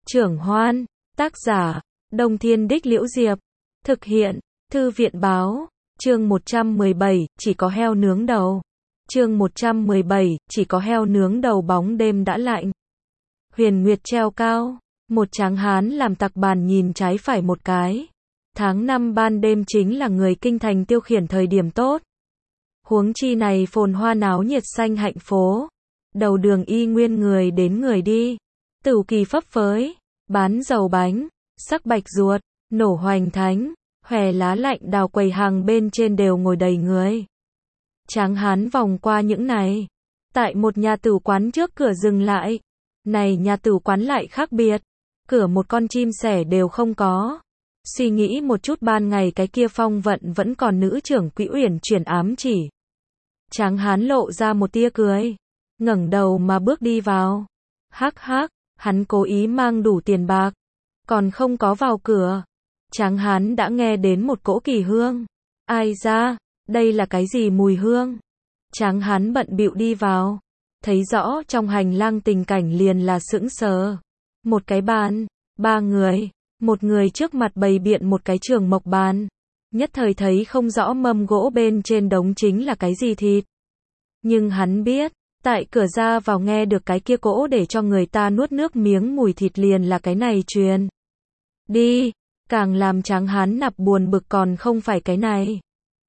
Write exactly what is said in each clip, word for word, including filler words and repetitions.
Trưởng Hoan, tác giả, Đông Thiên Đích Liễu Diệp, thực hiện, Thư viện Báo, chương một trăm mười bảy, chỉ có heo nướng đầu. Chương một trăm mười bảy, chỉ có heo nướng đầu bóng đêm đã lạnh. Huyền Nguyệt treo cao, một tráng hán làm tặc bàn nhìn trái phải một cái. Tháng năm ban đêm chính là người kinh thành tiêu khiển thời điểm tốt. Huống chi này phồn hoa náo nhiệt xanh hạnh phố. Đầu đường y nguyên người đến người đi. Tửu kỳ phấp phới, bán dầu bánh, sắc bạch ruột, nổ hoành thánh, hòe lá lạnh đào quầy hàng bên trên đều ngồi đầy người. Tráng hán vòng qua những này. Tại một nhà tử quán trước cửa dừng lại. Này nhà tử quán lại khác biệt. Cửa một con chim sẻ đều không có. Suy nghĩ một chút ban ngày cái kia phong vận vẫn còn nữ trưởng quỹ uyển chuyển ám chỉ. Tráng hán lộ ra một tia cười. Ngẩng đầu mà bước đi vào. Hắc hắc, hắn cố ý mang đủ tiền bạc. Còn không có vào cửa. Tráng hán đã nghe đến một cỗ kỳ hương. Ai ra, đây là cái gì mùi hương? Tráng hán bận bịu đi vào. Thấy rõ trong hành lang tình cảnh liền là sững sờ. Một cái bàn, ba người, một người trước mặt bày biện một cái trường mộc bàn. Nhất thời thấy không rõ mâm gỗ bên trên đống chính là cái gì thịt. Nhưng hắn biết, tại cửa ra vào nghe được cái kia cỗ để cho người ta nuốt nước miếng mùi thịt liền là cái này truyền. Đi, càng làm tráng hán nạp buồn bực còn không phải cái này.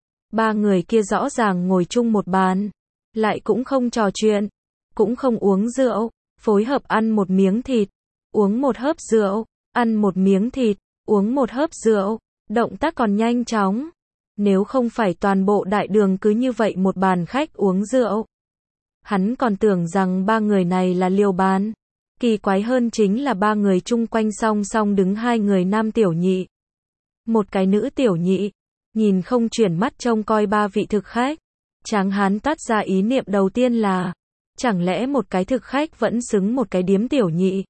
Ba người kia rõ ràng ngồi chung một bàn, lại cũng không trò chuyện, cũng không uống rượu, phối hợp ăn một miếng thịt, uống một hớp rượu, ăn một miếng thịt, uống một hớp rượu, động tác còn nhanh chóng. Nếu không phải toàn bộ đại đường cứ như vậy một bàn khách uống rượu, hắn còn tưởng rằng ba người này là liều bàn. Kỳ quái hơn chính là ba người chung quanh song song đứng hai người nam tiểu nhị. Một cái nữ tiểu nhị, nhìn không chuyển mắt trông coi ba vị thực khách. Tráng hán toát ra ý niệm đầu tiên là, chẳng lẽ một cái thực khách vẫn xứng một cái điếm tiểu nhị.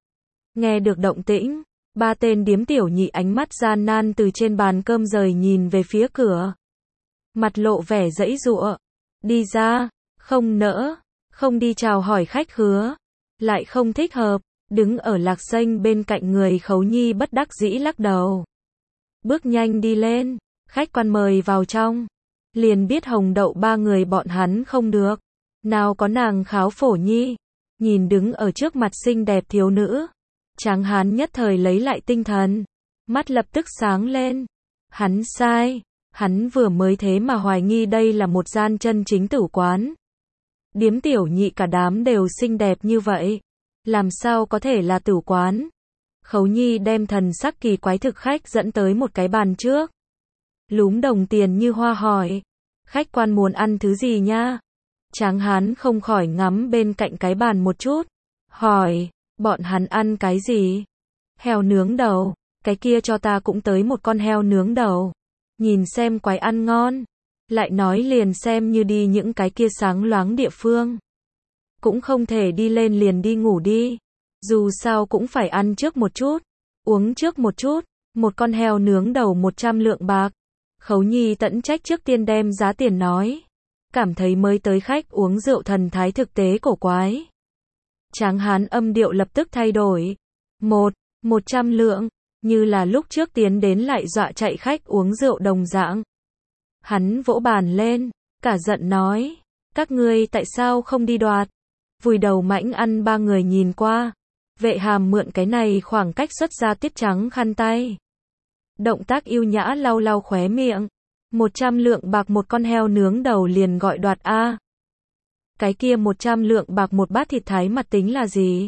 Nghe được động tĩnh, ba tên điếm tiểu nhị ánh mắt gian nan từ trên bàn cơm rời nhìn về phía cửa. Mặt lộ vẻ giãy giụa. Đi ra, không nỡ, không đi chào hỏi khách khứa. Lại không thích hợp, đứng ở lạc xanh bên cạnh người Khấu Nhi bất đắc dĩ lắc đầu. Bước nhanh đi lên, khách quan mời vào trong. Liền biết hồng đậu ba người bọn hắn không được. Nào có nàng Kháo Phổ Nhi, nhìn đứng ở trước mặt xinh đẹp thiếu nữ. Tráng hán nhất thời lấy lại tinh thần, mắt lập tức sáng lên. Hắn sai, hắn vừa mới thế mà hoài nghi đây là một gian chân chính tử quán. Điếm tiểu nhị cả đám đều xinh đẹp như vậy, làm sao có thể là tử quán? Khấu Nhi đem thần sắc kỳ quái thực khách dẫn tới một cái bàn trước. Lúm đồng tiền như hoa hỏi, khách quan muốn ăn thứ gì nha? Tráng hán không khỏi ngắm bên cạnh cái bàn một chút, hỏi, bọn hắn ăn cái gì? Heo nướng đầu, cái kia cho ta cũng tới một con heo nướng đầu. Nhìn xem quái ăn ngon. Lại nói liền xem như đi những cái kia sáng loáng địa phương. Cũng không thể đi lên liền đi ngủ đi. Dù sao cũng phải ăn trước một chút, uống trước một chút. Một con heo nướng đầu một trăm lượng bạc. Khấu Nhi tẫn trách trước tiên đem giá tiền nói. Cảm thấy mới tới khách uống rượu thần thái thực tế cổ quái. Tráng hán âm điệu lập tức thay đổi. Một, một trăm lượng, như là lúc trước tiến đến lại dọa chạy khách uống rượu đồng dạng. Hắn vỗ bàn lên, cả giận nói, các ngươi tại sao không đi đoạt? Vùi đầu mãnh ăn ba người nhìn qua. Vệ hàm mượn cái này khoảng cách xuất ra tiết trắng khăn tay. Động tác yêu nhã lau lau khóe miệng. Một trăm lượng bạc một con heo nướng đầu liền gọi đoạt a. Cái kia một trăm lượng bạc một bát thịt thái mặt tính là gì?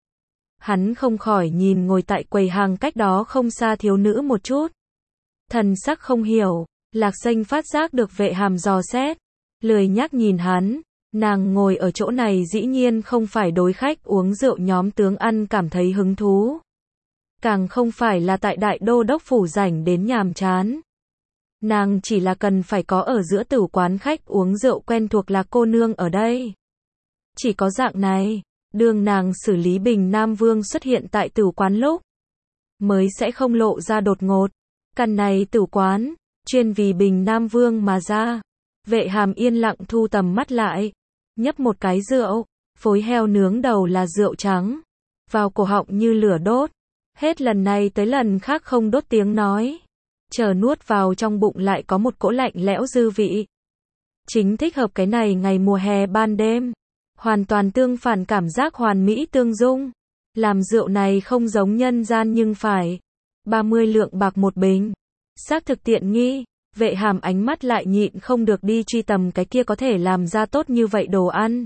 Hắn không khỏi nhìn ngồi tại quầy hàng cách đó không xa thiếu nữ một chút. Thần sắc không hiểu, lạc xanh phát giác được vệ hàm dò xét. Lười nhắc nhìn hắn, nàng ngồi ở chỗ này dĩ nhiên không phải đối khách uống rượu nhóm tướng ăn cảm thấy hứng thú. Càng không phải là tại đại đô đốc phủ rảnh đến nhàm chán. Nàng chỉ là cần phải có ở giữa tử quán khách uống rượu quen thuộc là cô nương ở đây. Chỉ có dạng này, đương nàng xử lý Bình Nam Vương xuất hiện tại tử quán lúc, mới sẽ không lộ ra đột ngột. Căn này tử quán, chuyên vì Bình Nam Vương mà ra. Vệ hàm yên lặng thu tầm mắt lại, nhấp một cái rượu, phối heo nướng đầu là rượu trắng. vào cổ họng như lửa đốt. Hết lần này tới lần khác không đốt tiếng nói. Chờ nuốt vào trong bụng lại có một cỗ lạnh lẽo dư vị. Chính thích hợp cái này ngày mùa hè ban đêm. Hoàn toàn tương phản cảm giác hoàn mỹ tương dung. Làm rượu này không giống nhân gian nhưng phải ba mươi lượng bạc một bình. Xác thực tiện nghi. Vệ Hàm ánh mắt lại nhịn không được đi truy tầm cái kia có thể làm ra tốt như vậy đồ ăn.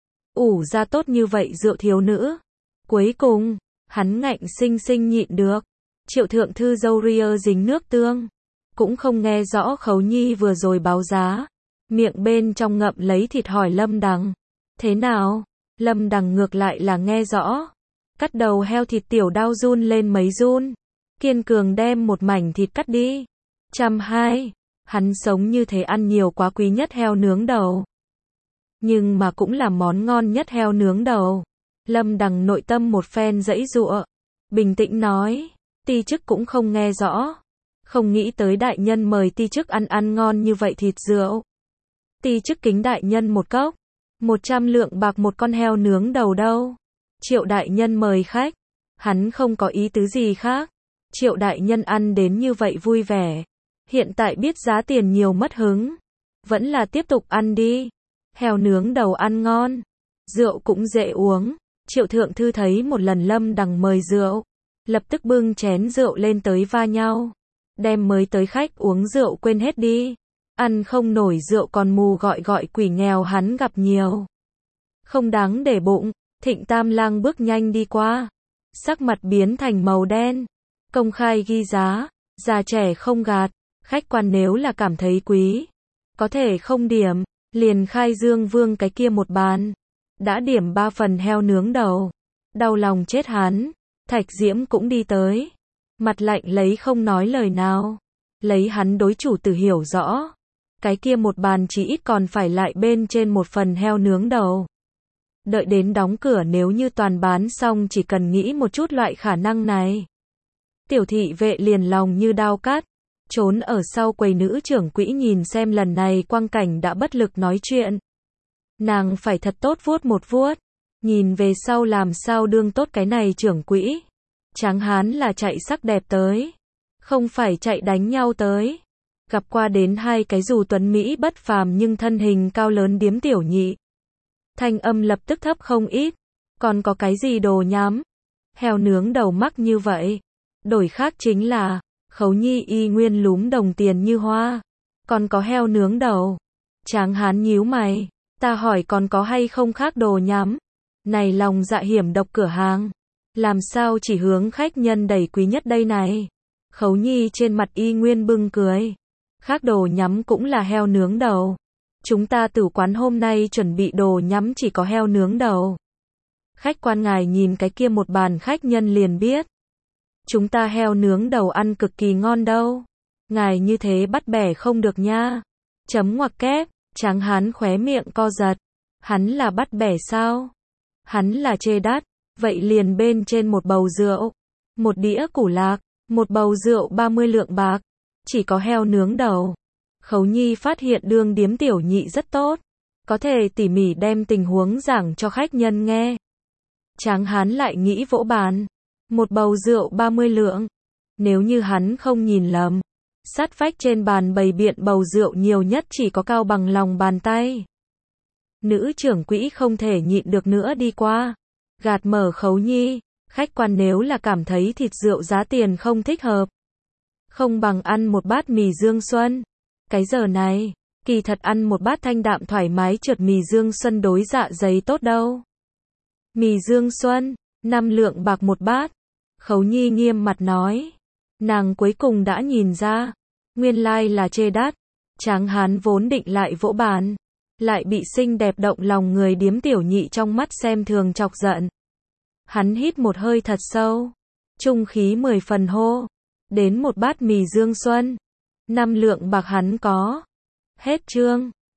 Ủ ra tốt như vậy rượu thiếu nữ. Cuối cùng, hắn ngạnh sinh sinh nhịn được. Triệu thượng thư dâu ria dính nước tương. Cũng không nghe rõ Khấu Nhi vừa rồi báo giá. Miệng bên trong ngậm lấy thịt hỏi Lâm Đằng. Thế nào? Lâm Đằng ngược lại là nghe rõ. Cắt đầu heo thịt tiểu đao run lên mấy run. Kiên cường đem một mảnh thịt cắt đi. Trăm hai. Hắn sống như thế ăn nhiều quá, quý nhất heo nướng đầu. Nhưng mà cũng là món ngon nhất heo nướng đầu. Lâm Đằng nội tâm một phen giãy giụa. Bình tĩnh nói. Ti chức cũng không nghe rõ. Không nghĩ tới đại nhân mời ti chức ăn ăn ngon như vậy thịt rượu. Ti chức kính đại nhân một cốc. Một trăm lượng bạc một con heo nướng đầu đâu. Triệu đại nhân mời khách. Hắn không có ý tứ gì khác. Triệu đại nhân ăn đến như vậy vui vẻ. Hiện tại biết giá tiền nhiều mất hứng. Vẫn là tiếp tục ăn đi. Heo nướng đầu ăn ngon. Rượu cũng dễ uống. Triệu thượng thư thấy một lần Lâm Đằng mời rượu. Lập tức bưng chén rượu lên tới va nhau. Đem mới tới khách uống rượu quên hết đi. Ăn không nổi rượu còn mù gọi gọi quỷ nghèo hắn gặp nhiều. Không đáng để bụng. Thịnh Tam Lang bước nhanh đi qua. Sắc mặt biến thành màu đen. Công khai ghi giá. Già trẻ không gạt. Khách quan nếu là cảm thấy quý. Có thể không điểm. Liền khai Dương Vương cái kia một bàn. Đã điểm ba phần heo nướng đầu. Đau lòng chết hắn. Thạch Diễm cũng đi tới. Mặt lạnh lấy không nói lời nào. Lấy hắn đối chủ tử hiểu rõ. Cái kia một bàn chỉ ít còn phải lại bên trên một phần heo nướng đầu. Đợi đến đóng cửa nếu như toàn bán xong chỉ cần nghĩ một chút loại khả năng này. Tiểu thị vệ liền lòng như đao cắt. Trốn ở sau quầy nữ trưởng quỹ nhìn xem lần này quang cảnh đã bất lực nói chuyện. Nàng phải thật tốt vuốt một vuốt. Nhìn về sau làm sao đương tốt cái này trưởng quỹ. Tráng hán là chạy sắc đẹp tới. Không phải chạy đánh nhau tới. Gặp qua đến hai cái dù tuấn Mỹ bất phàm nhưng thân hình cao lớn điếm tiểu nhị. Thanh âm lập tức thấp không ít. Còn có cái gì đồ nhắm. Heo nướng đầu mắc như vậy. Đổi khác chính là. Khấu Nhi y nguyên lúm đồng tiền như hoa. Còn có heo nướng đầu. Tráng hán nhíu mày. Ta hỏi còn có hay không khác đồ nhắm. Này lòng dạ hiểm độc cửa hàng. Làm sao chỉ hướng khách nhân đầy quý nhất đây này. Khấu Nhi trên mặt y nguyên bưng cười. Khác đồ nhắm cũng là heo nướng đầu. Chúng ta tử quán hôm nay chuẩn bị đồ nhắm chỉ có heo nướng đầu. Khách quan ngài nhìn cái kia một bàn khách nhân liền biết. Chúng ta heo nướng đầu ăn cực kỳ ngon đâu. Ngài như thế bắt bẻ không được nha. Chấm ngoặc kép. Tráng hán khóe miệng co giật. Hắn là bắt bẻ sao? Hắn là chê đắt. Vậy liền bên trên một bầu rượu. Một đĩa củ lạc. Một bầu rượu ba mươi lượng bạc. Chỉ có heo nướng đầu. Khấu Nhi phát hiện đương điếm tiểu nhị rất tốt. Có thể tỉ mỉ đem tình huống giảng cho khách nhân nghe. Tráng hán lại nghĩ vỗ bàn. Một bầu rượu ba mươi lượng. Nếu như hắn không nhìn lầm. Sát vách trên bàn bày biện bầu rượu nhiều nhất chỉ có cao bằng lòng bàn tay. Nữ trưởng quỹ không thể nhịn được nữa đi qua. Gạt mở Khấu Nhi. Khách quan nếu là cảm thấy thịt rượu giá tiền không thích hợp. Không bằng ăn một bát mì Dương Xuân. Cái giờ này, kỳ thật ăn một bát thanh đạm thoải mái trượt mì Dương Xuân đối dạ dày tốt đâu. Mì Dương Xuân, năm lượng bạc một bát. Khấu Nhi nghiêm mặt nói. Nàng cuối cùng đã nhìn ra. Nguyên lai là chê đắt. Tráng hán vốn định lại vỗ bàn. Lại bị xinh đẹp động lòng người điếm tiểu nhị trong mắt xem thường chọc giận. Hắn hít một hơi thật sâu. Trung khí mười phần hô. Đến một bát mì Dương Xuân. Năm lượng bạc hắn có. Hết chương.